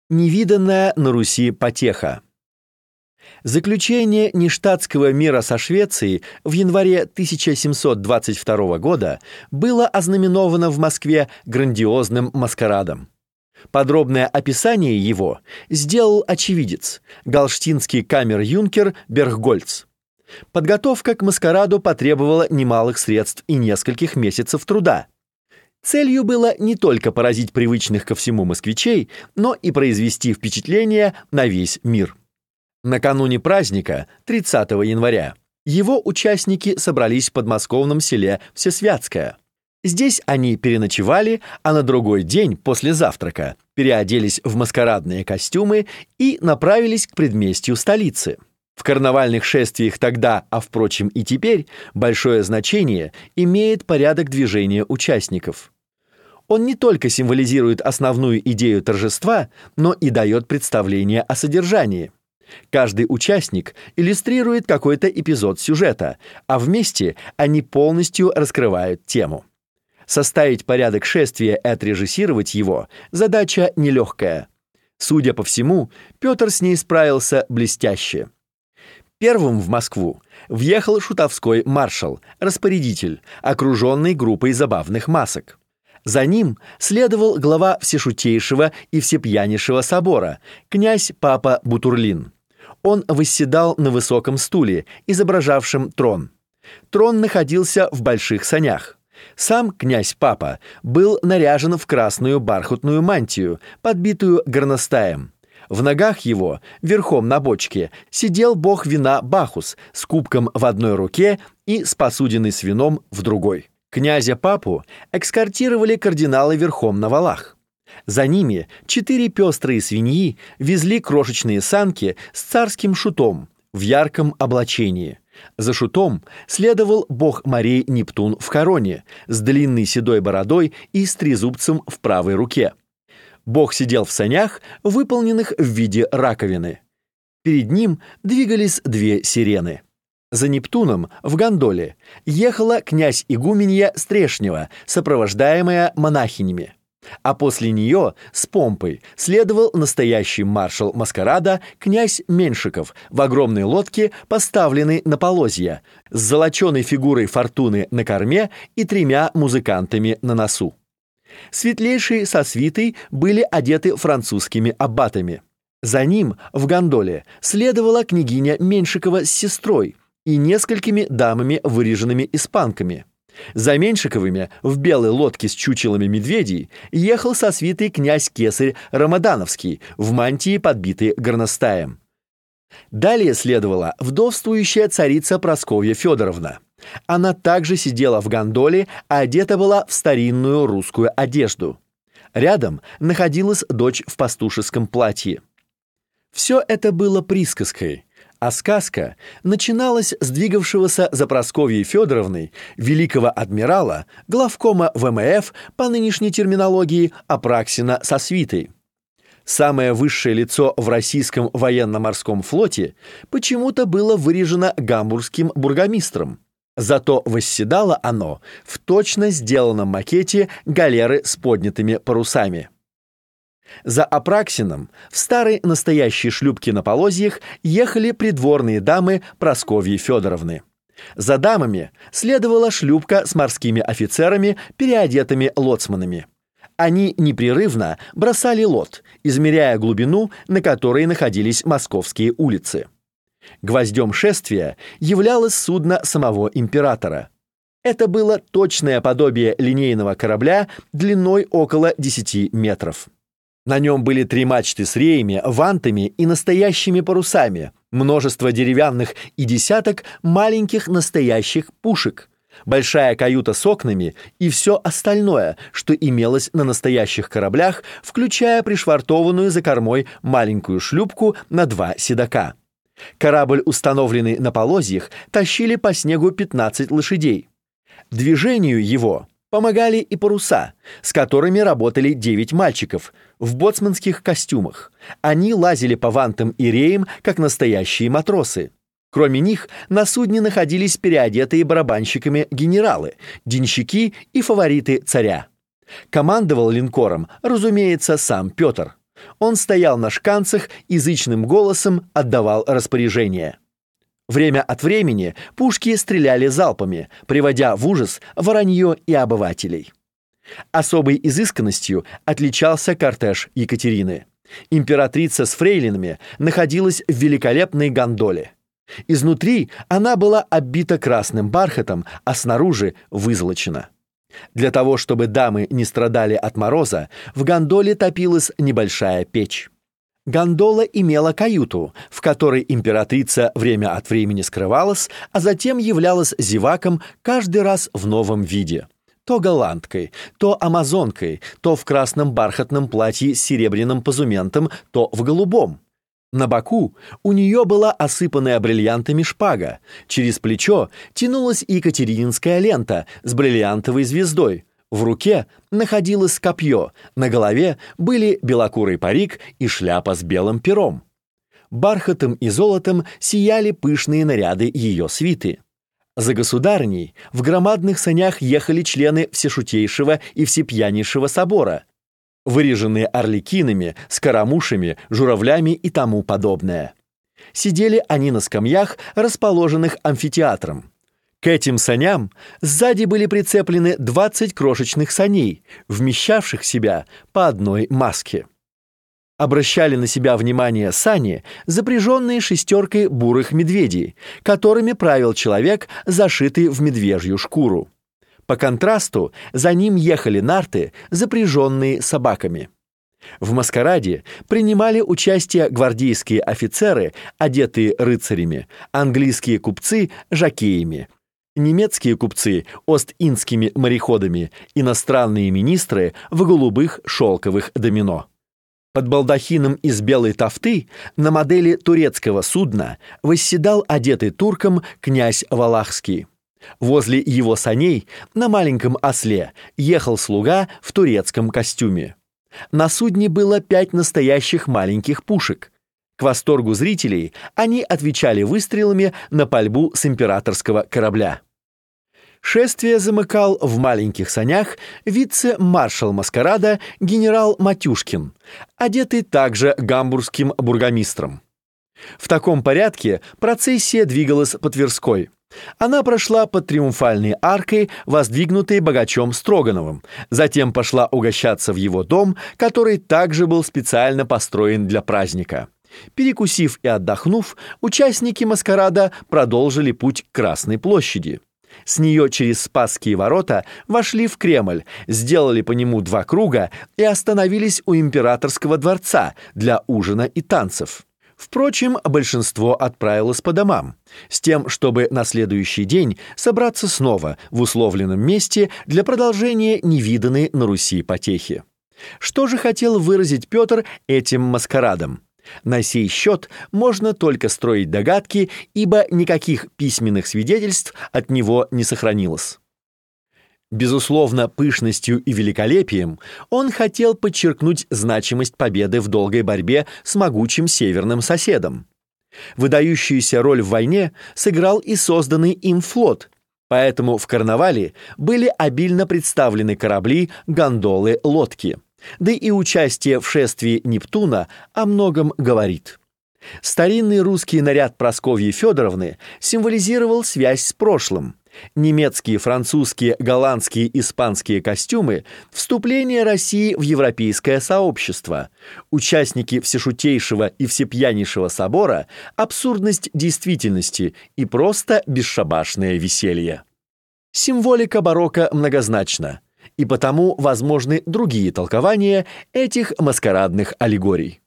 Невиданная на Руси потеха. Заключение Ништадтского мира со Швецией в январе 1722 года было ознаменовано в Москве грандиозным маскарадом. Подробное описание его сделал очевидец, галштинский камер-юнкер Берггольц. Подготовка к маскараду потребовала немалых средств и нескольких месяцев труда. Целью было не только поразить привычных ко всему москвичей, но и произвести впечатление на весь мир. Накануне праздника, 30 января, его участники собрались в подмосковном селе Всесвятское. Здесь они переночевали, а на другой день после завтрака переоделись в маскарадные костюмы и направились к предместью столицы. В карнавальных шествиях тогда, а впрочем и теперь, большое значение имеет порядок движения участников. Он не только символизирует основную идею торжества, но и дает представление о содержании. Каждый участник иллюстрирует какой-то эпизод сюжета, а вместе они полностью раскрывают тему. Составить порядок шествия и отрежиссировать его – задача нелегкая. Судя по всему, Петр с ней справился блестяще. Первым в Москву въехал шутовской маршал, распорядитель, окруженный группой забавных масок. За ним следовал глава Всешутейшего и Всепьянейшего собора, князь Папа Бутурлин. Он восседал на высоком стуле, изображавшем трон. Трон находился в больших санях. Сам князь Папа был наряжен в красную бархатную мантию, подбитую горностаем. В ногах его, верхом на бочке, сидел бог вина Бахус с кубком в одной руке и с посудиной с вином в другой. Князя Папу эскортировали кардиналы верхом на валах. За ними 4 пестрые свиньи везли крошечные санки с царским шутом в ярком облачении. За шутом следовал бог морей Нептун в короне с длинной седой бородой и с трезубцем в правой руке. Бог сидел в санях, выполненных в виде раковины. Перед ним двигались 2 сирены. За Нептуном в гондоле ехала князь-игуменья Стрешнева, сопровождаемая монахинями. А после нее с помпой следовал настоящий маршал маскарада князь Меньшиков в огромной лодке, поставленной на полозья, с золоченой фигурой фортуны на корме и 3 музыкантами на носу. Светлейшие со свитой были одеты французскими аббатами. За ним в гондоле следовала княгиня Меньшикова с сестрой и несколькими дамами, выреженными испанками. За Меньшиковыми в белой лодке с чучелами медведей ехал со свитой князь-кесарь Рамадановский в мантии, подбитой горностаем. Далее следовала вдовствующая царица Прасковья Федоровна. Она также сидела в гондоле, а одета была в старинную русскую одежду. Рядом находилась дочь в пастушеском платье. Все это было присказкой, а сказка начиналась с двигавшегося за Прасковьей Федоровной великого адмирала, главкома ВМФ по нынешней терминологии Апраксина со свитой. Самое высшее лицо в российском военно-морском флоте почему-то было вырежено гамбургским бургомистром. Зато восседало оно в точно сделанном макете галеры с поднятыми парусами. За Апраксином в старой настоящей шлюпке на полозьях ехали придворные дамы Прасковьи Федоровны. За дамами следовала шлюпка с морскими офицерами, переодетыми лоцманами. Они непрерывно бросали лот, измеряя глубину, на которой находились московские улицы. Гвоздем шествия являлось судно самого императора. Это было точное подобие линейного корабля длиной около 10 метров. На нем были 3 мачты с реями, вантами и настоящими парусами, множество деревянных и десяток маленьких настоящих пушек, большая каюта с окнами и все остальное, что имелось на настоящих кораблях, включая пришвартованную за кормой маленькую шлюпку на 2 седока. Корабль, установленный на полозьях, тащили по снегу 15 лошадей. Движению его помогали и паруса, с которыми работали 9 мальчиков в боцманских костюмах. Они лазили по вантам и реям, как настоящие матросы. Кроме них, на судне находились переодетые барабанщиками генералы, денщики и фавориты царя. Командовал линкором, разумеется, сам Петр. Он стоял на шканцах и зычным голосом отдавал распоряжения. Время от времени пушки стреляли залпами, приводя в ужас воронье и обывателей. Особой изысканностью отличался кортеж Екатерины. Императрица с фрейлинами находилась в великолепной гондоле. Изнутри она была оббита красным бархатом, а снаружи вызолочена. Для того, чтобы дамы не страдали от мороза, в гондоле топилась небольшая печь. Гондола имела каюту, в которой императрица время от времени скрывалась, а затем являлась зевакам каждый раз в новом виде. То голландкой, то амазонкой, то в красном бархатном платье с серебряным позументом, то в голубом. На боку у нее была осыпанная бриллиантами шпага, через плечо тянулась екатерининская лента с бриллиантовой звездой, в руке находилось копье, на голове были белокурый парик и шляпа с белым пером. Бархатом и золотом сияли пышные наряды ее свиты. За государыней в громадных санях ехали члены Всешутейшего и Всепьянейшего собора, выреженные арлекинами, скоромушами, журавлями и тому подобное. Сидели они на скамьях, расположенных амфитеатром. К этим саням сзади были прицеплены 20 крошечных саней, вмещавших в себя по одной маске. Обращали на себя внимание сани, запряженные шестеркой бурых медведей, которыми правил человек, зашитый в медвежью шкуру. По контрасту за ним ехали нарты, запряженные собаками. В маскараде принимали участие гвардейские офицеры, одетые рыцарями, английские купцы – жокеями, немецкие купцы – ост-индскими мореходами, иностранные министры в голубых шелковых домино. Под балдахином из белой тафты на модели турецкого судна восседал одетый турком князь Валахский. Возле его саней на маленьком осле ехал слуга в турецком костюме. На судне было 5 настоящих маленьких пушек. К восторгу зрителей они отвечали выстрелами на пальбу с императорского корабля. Шествие замыкал в маленьких санях вице-маршал маскарада генерал Матюшкин, одетый также гамбургским бургомистром. В таком порядке процессия двигалась по Тверской. Она прошла под триумфальной аркой, воздвигнутой богачом Строгановым, затем пошла угощаться в его дом, который также был специально построен для праздника. Перекусив и отдохнув, участники маскарада продолжили путь к Красной площади. С нее через Спасские ворота вошли в Кремль, сделали по нему 2 круга и остановились у императорского дворца для ужина и танцев. Впрочем, большинство отправилось по домам, с тем, чтобы на следующий день собраться снова в условленном месте для продолжения невиданной на Руси потехи. Что же хотел выразить Петр этим маскарадом? На сей счет можно только строить догадки, ибо никаких письменных свидетельств от него не сохранилось. Безусловно, пышностью и великолепием он хотел подчеркнуть значимость победы в долгой борьбе с могучим северным соседом. Выдающуюся роль в войне сыграл и созданный им флот, поэтому в карнавале были обильно представлены корабли, гондолы, лодки. Да и участие в шествии Нептуна о многом говорит. Старинный русский наряд Прасковьи Федоровны символизировал связь с прошлым. Немецкие, французские, голландские, испанские костюмы – вступление России в европейское сообщество. Участники Всешутейшего и Всепьянейшего собора – абсурдность действительности и просто бесшабашное веселье. Символика барокко многозначна, и потому возможны другие толкования этих маскарадных аллегорий.